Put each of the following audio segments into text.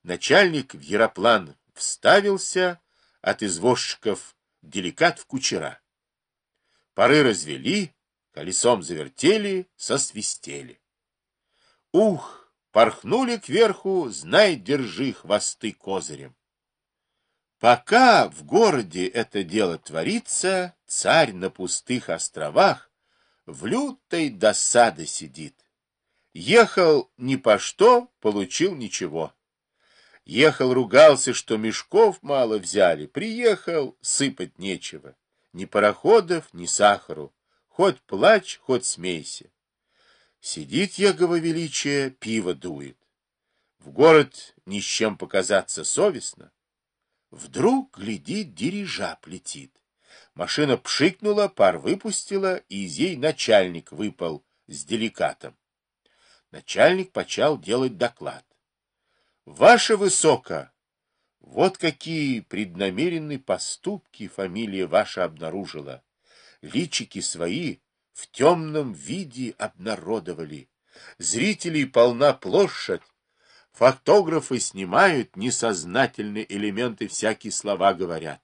Начальник в яроплан вставился, от извозчиков деликат в кучера. Пары развели, колесом завертели, сосвистели. Ух, порхнули кверху, знай, держи хвосты козырем. Пока в городе это дело творится, царь на пустых островах в лютой досаде сидит. Ехал ни по что, получил ничего. Ехал, ругался, что мешков мало взяли. Приехал, сыпать нечего. Ни пароходов, ни сахару. Хоть плачь, хоть смейся. Сидит Егово Величие, пиво дует. В город ни с чем показаться совестно. Вдруг, глядит, дирижабль летит. Машина пшикнула, пар выпустила, и из ей начальник выпал с деликатом. Начальник почал делать доклад. Ваше Высоко, вот какие преднамеренные поступки фамилия ваша обнаружила. Личики свои в темном виде обнародовали. Зрителей полна площадь. Фотографы снимают, несознательные элементы всякие слова говорят.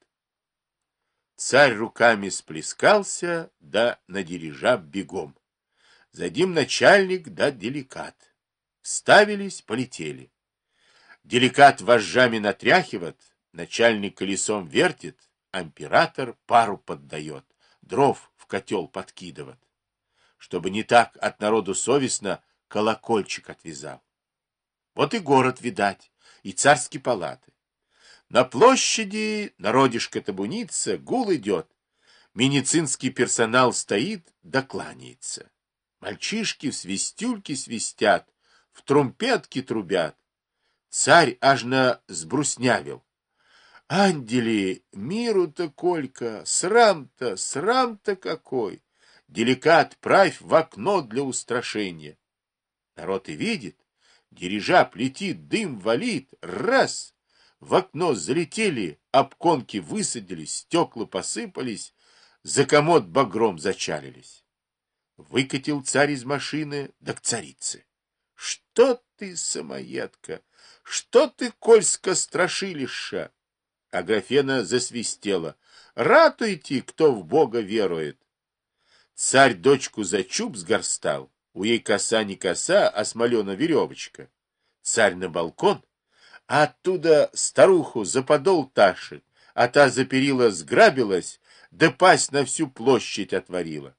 Царь руками сплескался, да на дирижабль бегом. Задим начальник, да деликат. Вставились, полетели. Деликат вожжами натряхивает, начальник колесом вертит, а император пару поддает, дров в котел подкидывает. Чтобы не так от народу совестно, колокольчик отвязал. Вот и город, видать, и царские палаты. На площади народишко табунится, гул идет. Медицинский персонал стоит, докланяется. Мальчишки в свистюльки свистят, в трумпетки трубят. Царь аж на сбруснявил. Андели, миру-то колька, срам-то какой. Деликат правь в окно для устрашения. Народ и видит, дирижабль летит, дым валит, раз. В окно залетели, обконки высадились, стекла посыпались, за комод багром зачалились. Выкатил царь из машины, да к царице. Что ты, самоедка, что ты, Кольска, страшилища? Аграфена засвистела. Ратуйте, кто в Бога верует. Царь дочку за чуб сгорстал. У ей коса не коса, а смолена веревочка. Царь на балкон, а оттуда старуху за подол ташит, а та за перила сграбилась, да пасть на всю площадь отворила.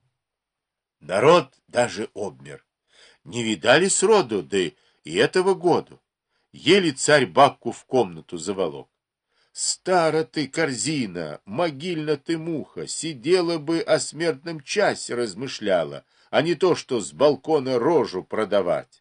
Народ даже обмер. Не видали сроду, да и этого году. Еле царь бабку в комнату заволок. Стара ты, корзина, могильна ты, муха, сидела бы о смертном часе размышляла, а не то, что с балкона рожу продавать.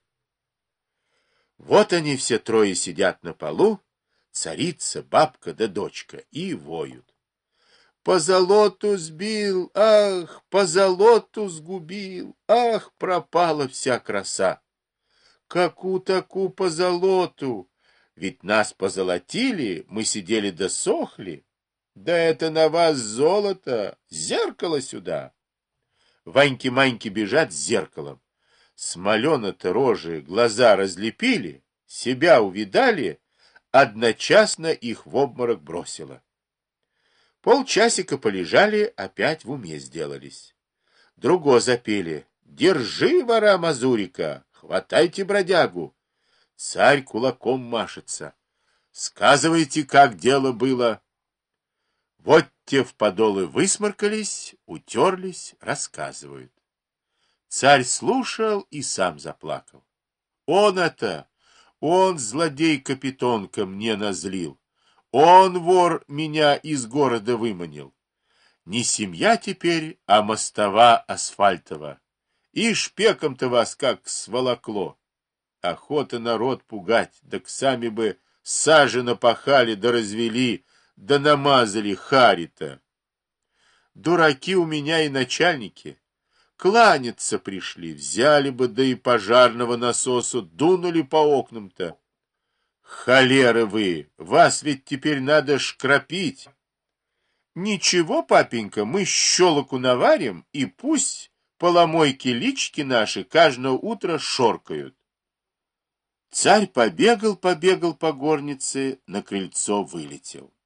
Вот они все трое сидят на полу, царица, бабка да дочка, и воют. По золоту сбил, ах, по золоту сгубил, ах, пропала вся краса. Каку-таку по золоту, ведь нас позолотили, мы сидели да сохли. Да это на вас золото, зеркало сюда. Ваньки-маньки бежат с зеркалом. Смолено-то рожи, глаза разлепили, себя увидали, одночасно их в обморок бросило. Полчасика полежали, опять в уме сделались. Друго запели. Держи, вора Мазурика, хватайте бродягу. Царь кулаком машется. Сказывайте, как дело было. Вот те в подолы высморкались, утерлись, рассказывают. Царь слушал и сам заплакал. Он это, он, злодей-капитонка, мне назлил. Он, вор, меня из города выманил. Не семья теперь, а мостова асфальтова. И шпеком-то вас как сволокло. Охота народ пугать, так сами бы сажи напахали да развели, да намазали хари-то. Дураки у меня и начальники. Кланяться пришли, взяли бы, да и пожарного насосу дунули по окнам-то. Холеры вы, вас ведь теперь надо шкропить. Ничего, папенька, мы щелоку наварим, и пусть поломойки лички наши каждое утро шоркают. Царь побегал по горнице, на крыльцо вылетел.